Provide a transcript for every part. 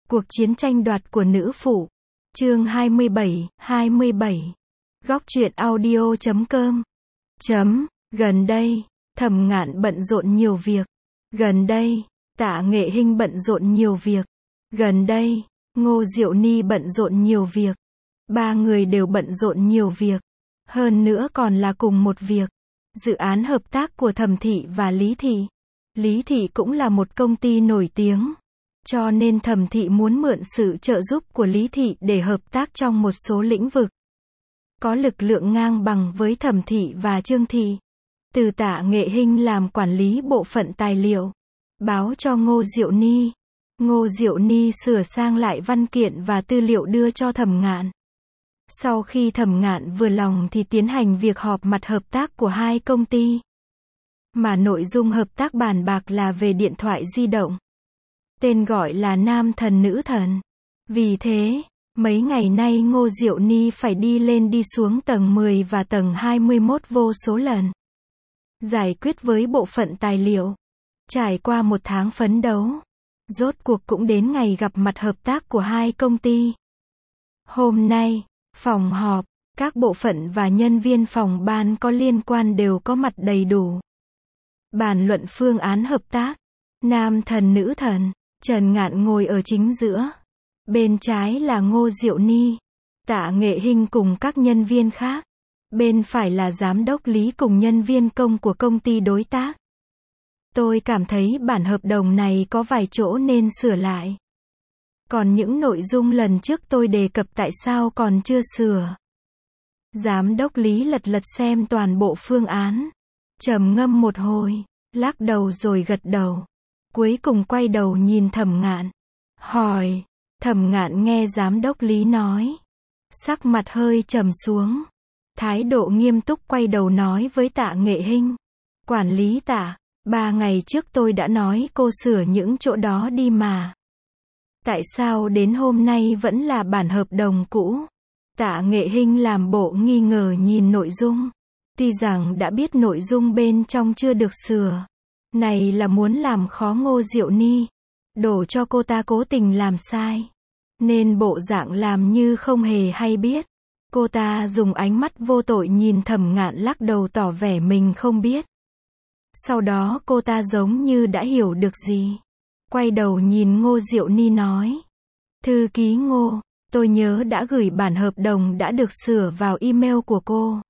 Cuộc chiến tranh đoạt của nữ phụ. Chương 27. Góc truyện audio.com. Gần đây, Thẩm Ngạn bận rộn nhiều việc. Gần đây, Tạ Nghệ Hinh bận rộn nhiều việc. Gần đây, Ngô Diệu Ni bận rộn nhiều việc. Ba người đều bận rộn nhiều việc. Hơn nữa còn là cùng một việc. Dự án hợp tác của Thẩm Thị và Lý Thị. Lý Thị cũng là một công ty nổi tiếng. Cho nên Thẩm Thị muốn mượn sự trợ giúp của Lý Thị để hợp tác trong một số lĩnh vực. Có lực lượng ngang bằng với Thẩm Thị và Trương Thị. Từ Tạ Nghệ Hinh làm quản lý bộ phận tài liệu. Báo cho Ngô Diệu Ni. Ngô Diệu Ni sửa sang lại văn kiện và tư liệu đưa cho Thẩm Ngạn. Sau khi Thẩm Ngạn vừa lòng thì tiến hành việc họp mặt hợp tác của hai công ty. Mà nội dung hợp tác bàn bạc là về điện thoại di động. Tên gọi là Nam Thần Nữ Thần. Vì thế, mấy ngày nay Ngô Diệu Ni phải đi lên đi xuống tầng 10 và tầng 21 vô số lần. Giải quyết với bộ phận tài liệu. Trải qua một tháng phấn đấu. Rốt cuộc cũng đến ngày gặp mặt hợp tác của hai công ty. Hôm nay, phòng họp, các bộ phận và nhân viên phòng ban có liên quan đều có mặt đầy đủ. Bàn luận phương án hợp tác. Nam Thần Nữ Thần. Trần Ngạn ngồi ở chính giữa. Bên trái là Ngô Diệu Ni, Tạ Nghệ Hinh cùng các nhân viên khác. Bên phải là giám đốc Lý cùng nhân viên công của công ty đối tác. Tôi cảm thấy bản hợp đồng này có vài chỗ nên sửa lại. Còn những nội dung lần trước tôi đề cập tại sao còn chưa sửa. Giám đốc Lý lật xem toàn bộ phương án. Trầm ngâm một hồi, lắc đầu rồi gật đầu. Cuối cùng quay đầu nhìn Thẩm Ngạn. Hỏi. Thẩm Ngạn nghe giám đốc Lý nói. Sắc mặt hơi trầm xuống. Thái độ nghiêm túc quay đầu nói với Tạ Nghệ Hinh. Quản lý Tạ, 3 ngày trước tôi đã nói cô sửa những chỗ đó đi mà. Tại sao đến hôm nay vẫn là bản hợp đồng cũ? Tạ Nghệ Hinh làm bộ nghi ngờ nhìn nội dung. Tuy rằng đã biết nội dung bên trong chưa được sửa. Này là muốn làm khó Ngô Diệu Ni. Đổ cho cô ta cố tình làm sai. Nên bộ dạng làm như không hề hay biết. Cô ta dùng ánh mắt vô tội nhìn Thẩm Ngạn lắc đầu tỏ vẻ mình không biết. Sau đó cô ta giống như đã hiểu được gì. Quay đầu nhìn Ngô Diệu Ni nói. Thư ký Ngô, tôi nhớ đã gửi bản hợp đồng đã được sửa vào email của cô.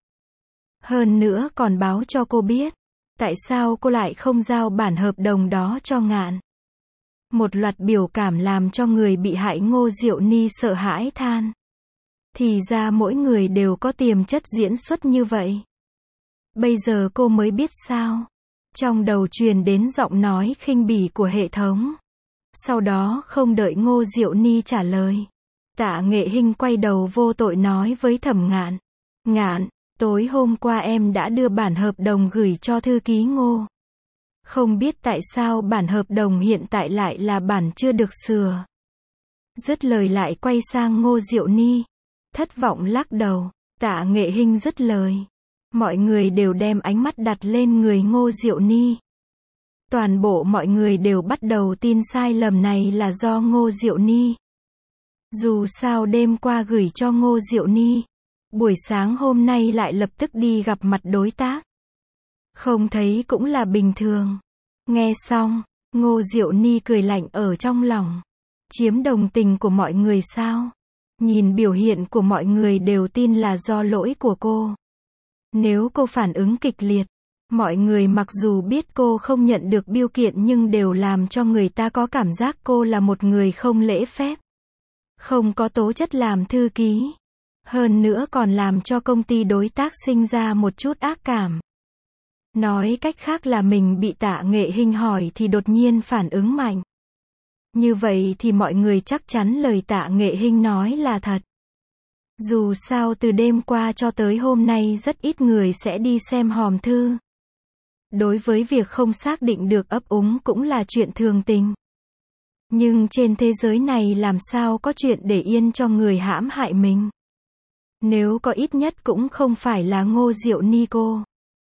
Hơn nữa còn báo cho cô biết. Tại sao cô lại không giao bản hợp đồng đó cho Ngạn? Một loạt biểu cảm làm cho người bị hại Ngô Diệu Ni sợ hãi than. Thì ra mỗi người đều có tiềm chất diễn xuất như vậy. Bây giờ cô mới biết sao? Trong đầu truyền đến giọng nói khinh bỉ của hệ thống. Sau đó không đợi Ngô Diệu Ni trả lời. Tạ Nghệ Hinh quay đầu vô tội nói với Thẩm Ngạn. Ngạn, tối hôm qua em đã đưa bản hợp đồng gửi cho thư ký Ngô. Không biết tại sao bản hợp đồng hiện tại lại là bản chưa được sửa. Dứt lời lại quay sang Ngô Diệu Ni. Thất vọng lắc đầu. Tạ Nghệ Hinh dứt lời. Mọi người đều đem ánh mắt đặt lên người Ngô Diệu Ni. Toàn bộ mọi người đều bắt đầu tin sai lầm này là do Ngô Diệu Ni. Dù sao đêm qua gửi cho Ngô Diệu Ni. Buổi sáng hôm nay lại lập tức đi gặp mặt đối tác. Không thấy cũng là bình thường. Nghe xong, Ngô Diệu Ni cười lạnh ở trong lòng. Chiếm đồng tình của mọi người sao? Nhìn biểu hiện của mọi người đều tin là do lỗi của cô. Nếu cô phản ứng kịch liệt, mọi người mặc dù biết cô không nhận được bưu kiện nhưng đều làm cho người ta có cảm giác cô là một người không lễ phép. Không có tố chất làm thư ký. Hơn nữa còn làm cho công ty đối tác sinh ra một chút ác cảm. Nói cách khác là mình bị Tạ Nghệ Hinh hỏi thì đột nhiên phản ứng mạnh. Như vậy thì mọi người chắc chắn lời Tạ Nghệ Hinh nói là thật. Dù sao từ đêm qua cho tới hôm nay rất ít người sẽ đi xem hòm thư. Đối với việc không xác định được ấp úng cũng là chuyện thường tình. Nhưng trên thế giới này làm sao có chuyện để yên cho người hãm hại mình. Nếu có ít nhất cũng không phải là Ngô Diệu Ni cô.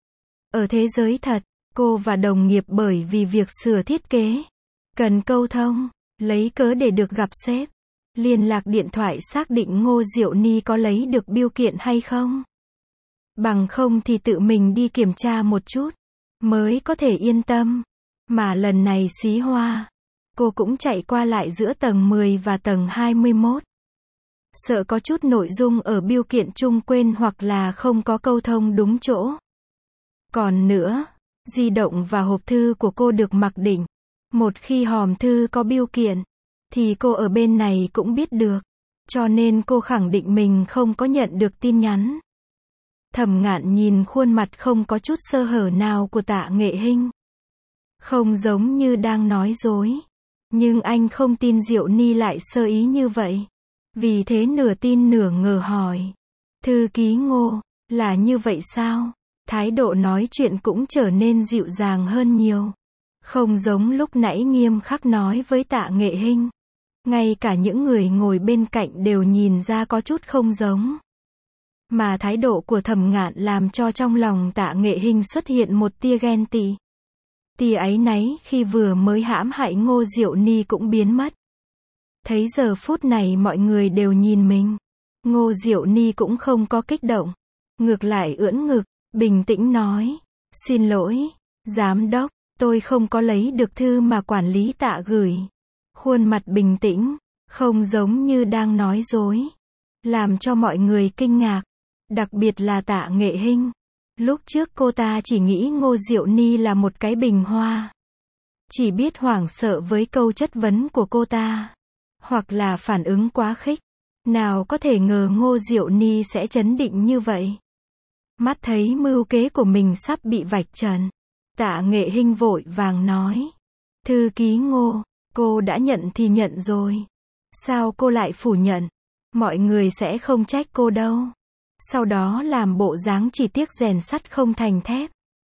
Ở thế giới thật, cô và đồng nghiệp bởi vì việc sửa thiết kế, cần câu thông, lấy cớ để được gặp sếp, liên lạc điện thoại xác định Ngô Diệu Ni có lấy được bưu kiện hay không. Bằng không thì tự mình đi kiểm tra một chút, mới có thể yên tâm. Mà lần này Xí Hoa, cô cũng chạy qua lại giữa tầng 10 và tầng 21. Sợ có chút nội dung ở bưu kiện chung quên hoặc là không có câu thông đúng chỗ. Còn nữa, di động và hộp thư của cô được mặc định. Một khi hòm thư có bưu kiện, thì cô ở bên này cũng biết được. Cho nên cô khẳng định mình không có nhận được tin nhắn. Thẩm Ngạn nhìn khuôn mặt không có chút sơ hở nào của Tạ Nghệ Hinh. Không giống như đang nói dối. Nhưng anh không tin Diệu Ni lại sơ ý như vậy. Vì thế nửa tin nửa ngờ hỏi. Thư ký Ngô, là như vậy sao? Thái độ nói chuyện cũng trở nên dịu dàng hơn nhiều. Không giống lúc nãy nghiêm khắc nói với Tạ Nghệ Hinh. Ngay cả những người ngồi bên cạnh đều nhìn ra có chút không giống. Mà thái độ của Thẩm Ngạn làm cho trong lòng Tạ Nghệ Hinh xuất hiện một tia ghen tị. Tia áy náy khi vừa mới hãm hại Ngô Diệu Ni cũng biến mất. Thấy giờ phút này mọi người đều nhìn mình. Ngô Diệu Ni cũng không có kích động. Ngược lại ưỡn ngực, bình tĩnh nói. Xin lỗi, giám đốc, tôi không có lấy được thư mà quản lý Tạ gửi. Khuôn mặt bình tĩnh, không giống như đang nói dối. Làm cho mọi người kinh ngạc. Đặc biệt là Tạ Nghệ Hinh. Lúc trước cô ta chỉ nghĩ Ngô Diệu Ni là một cái bình hoa. Chỉ biết hoảng sợ với câu chất vấn của cô ta. Hoặc là phản ứng quá khích. Nào có thể ngờ Ngô Diệu Ni sẽ trấn định như vậy. Mắt thấy mưu kế của mình sắp bị vạch trần. Tạ Nghệ Hinh vội vàng nói. Thư ký Ngô, cô đã nhận thì nhận rồi. Sao cô lại phủ nhận? Mọi người sẽ không trách cô đâu. Sau đó làm bộ dáng chỉ tiếc rèn sắt không thành thép.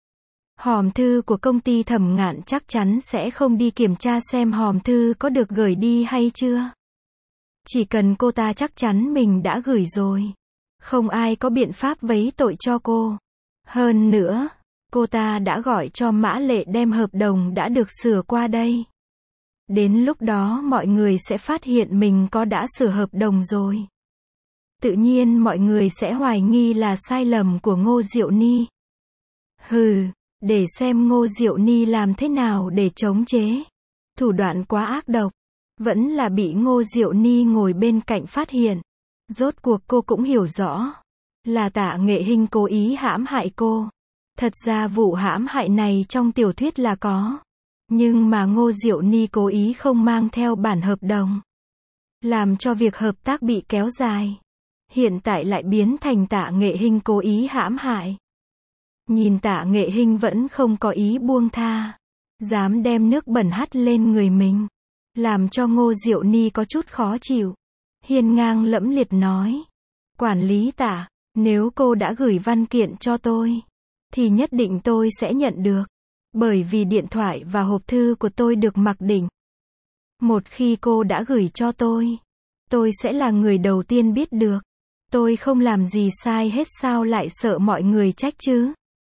Hòm thư của công ty Thẩm Ngạn chắc chắn sẽ không đi kiểm tra xem hòm thư có được gửi đi hay chưa. Chỉ cần cô ta chắc chắn mình đã gửi rồi. Không ai có biện pháp vấy tội cho cô. Hơn nữa, cô ta đã gọi cho Mã Lệ đem hợp đồng đã được sửa qua đây. Đến lúc đó mọi người sẽ phát hiện mình có đã sửa hợp đồng rồi. Tự nhiên mọi người sẽ hoài nghi là sai lầm của Ngô Diệu Ni. Hừ, để xem Ngô Diệu Ni làm thế nào để chống chế. Thủ đoạn quá ác độc. Vẫn là bị Ngô Diệu Ni ngồi bên cạnh phát hiện. Rốt cuộc cô cũng hiểu rõ. Là Tạ Nghệ Hinh cố ý hãm hại cô. Thật ra vụ hãm hại này trong tiểu thuyết là có. Nhưng mà Ngô Diệu Ni cố ý không mang theo bản hợp đồng. Làm cho việc hợp tác bị kéo dài. Hiện tại lại biến thành Tạ Nghệ Hinh cố ý hãm hại. Nhìn Tạ Nghệ Hinh vẫn không có ý buông tha. Dám đem nước bẩn hắt lên người mình. Làm cho Ngô Diệu Ni có chút khó chịu. Hiên ngang lẫm liệt nói. Quản lý Tạ, nếu cô đã gửi văn kiện cho tôi, thì nhất định tôi sẽ nhận được. Bởi vì điện thoại và hộp thư của tôi được mặc định. Một khi cô đã gửi cho tôi sẽ là người đầu tiên biết được. Tôi không làm gì sai hết sao lại sợ mọi người trách chứ.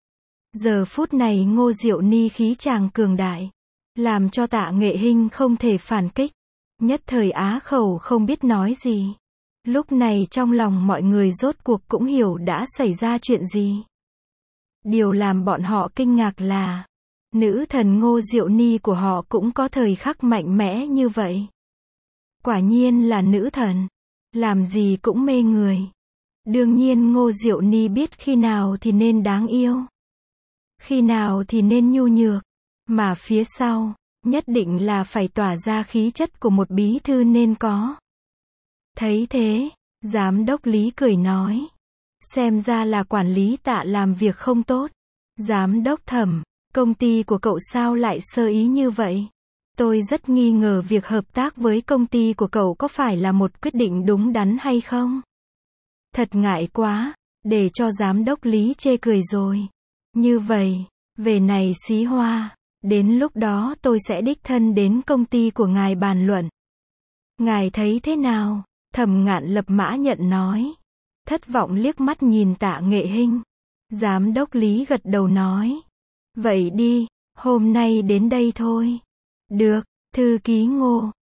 Giờ phút này Ngô Diệu Ni khí chàng cường đại. Làm cho Tạ Nghệ Hinh không thể phản kích. Nhất thời á khẩu không biết nói gì. Lúc này trong lòng mọi người rốt cuộc cũng hiểu đã xảy ra chuyện gì. Điều làm bọn họ kinh ngạc là nữ thần Ngô Diệu Ni của họ cũng có thời khắc mạnh mẽ như vậy. Quả nhiên là nữ thần. Làm gì cũng mê người. Đương nhiên Ngô Diệu Ni biết khi nào thì nên đáng yêu. Khi nào thì nên nhu nhược. Mà phía sau, nhất định là phải tỏa ra khí chất của một bí thư nên có. Thấy thế, giám đốc Lý cười nói. Xem ra là quản lý Tạ làm việc không tốt. Giám đốc Thẩm, công ty của cậu sao lại sơ ý như vậy? Tôi rất nghi ngờ việc hợp tác với công ty của cậu có phải là một quyết định đúng đắn hay không? Thật ngại quá, để cho giám đốc Lý chê cười rồi. Như vậy, về này Xí Hoa, đến lúc đó tôi sẽ đích thân đến công ty của ngài bàn luận. Ngài thấy thế nào? Thẩm Ngạn Lập mã nhận nói. Thất vọng liếc mắt nhìn Tạ Nghệ Hinh. Giám đốc Lý gật đầu nói. Vậy đi, hôm nay đến đây thôi. Được, thư ký Ngô,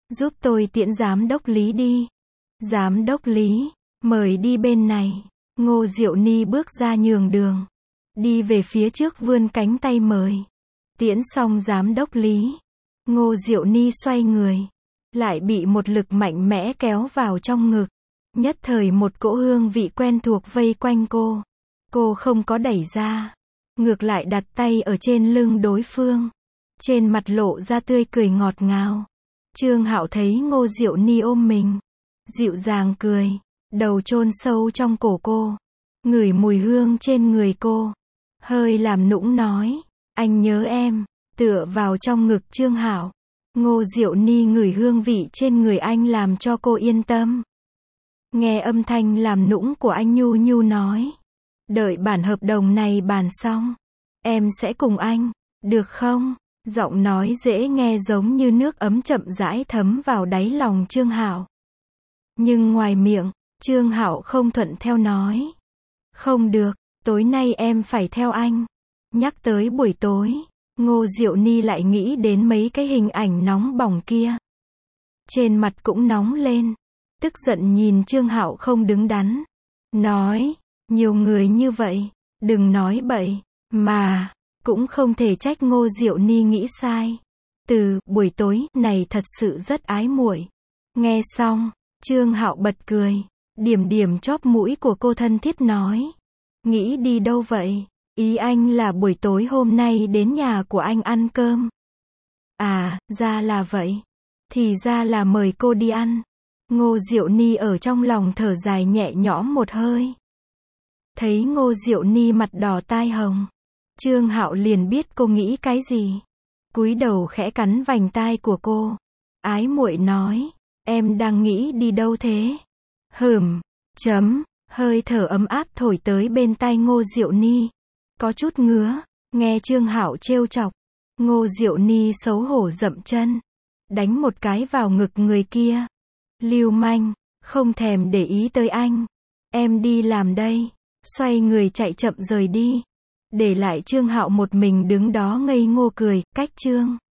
Giúp tôi tiễn giám đốc Lý đi. Giám đốc Lý, mời đi bên này. Ngô Diệu Ni bước ra nhường đường. Đi về phía trước vươn cánh tay mời. Tiễn xong giám đốc Lý. Ngô Diệu Ni xoay người. Lại bị một lực mạnh mẽ kéo vào trong ngực. Nhất thời một cỗ hương vị quen thuộc vây quanh cô. Cô không có đẩy ra. Ngược lại đặt tay ở trên lưng đối phương. Trên mặt lộ ra tươi cười ngọt ngào. Trương Hạo thấy Ngô Diệu Ni ôm mình. Dịu dàng cười. Đầu chôn sâu trong cổ cô. Ngửi mùi hương trên người cô. Hơi làm nũng nói. Anh nhớ em. Tựa vào trong ngực Trương Hạo. Ngô Diệu Ni ngửi hương vị trên người anh làm cho cô yên tâm. Nghe âm thanh làm nũng của anh nhu nhu nói. Đợi bản hợp đồng này bàn xong. Em sẽ cùng anh. Được không? Giọng nói dễ nghe giống như nước ấm chậm rãi thấm vào đáy lòng Trương Hạo. Nhưng ngoài miệng, Trương Hạo không thuận theo nói. Không được, tối nay em phải theo anh. Nhắc tới buổi tối, Ngô Diệu Ni lại nghĩ đến mấy cái hình ảnh nóng bỏng kia. Trên mặt cũng nóng lên. Tức giận nhìn Trương Hạo không đứng đắn. Nói, nhiều người như vậy, đừng nói bậy. Mà, cũng không thể trách Ngô Diệu Ni nghĩ sai. Buổi tối này thật sự rất ái muội. Nghe xong, Trương Hạo bật cười. Điểm điểm chóp mũi của cô thân thiết nói. Nghĩ đi đâu vậy? Ý anh là buổi tối hôm nay đến nhà của anh ăn cơm. À, ra là vậy. Thì ra là mời cô đi ăn. Ngô Diệu Ni ở trong lòng thở dài nhẹ nhõm một hơi. Thấy Ngô Diệu Ni mặt đỏ tai hồng. Trương Hạo liền biết cô nghĩ cái gì. Cúi đầu khẽ cắn vành tai của cô. Ái muội nói. Em đang nghĩ đi đâu thế? Hơi thở ấm áp thổi tới bên tai Ngô Diệu Ni. Có chút ngứa. Nghe Trương Hạo trêu chọc. Ngô Diệu Ni xấu hổ dậm chân. Đánh một cái vào ngực người kia. Lưu manh, không thèm để ý tới anh. Em đi làm đây. Xoay người chạy chậm rời đi. Để lại Trương Hạo một mình đứng đó ngây ngô cười, cách Trương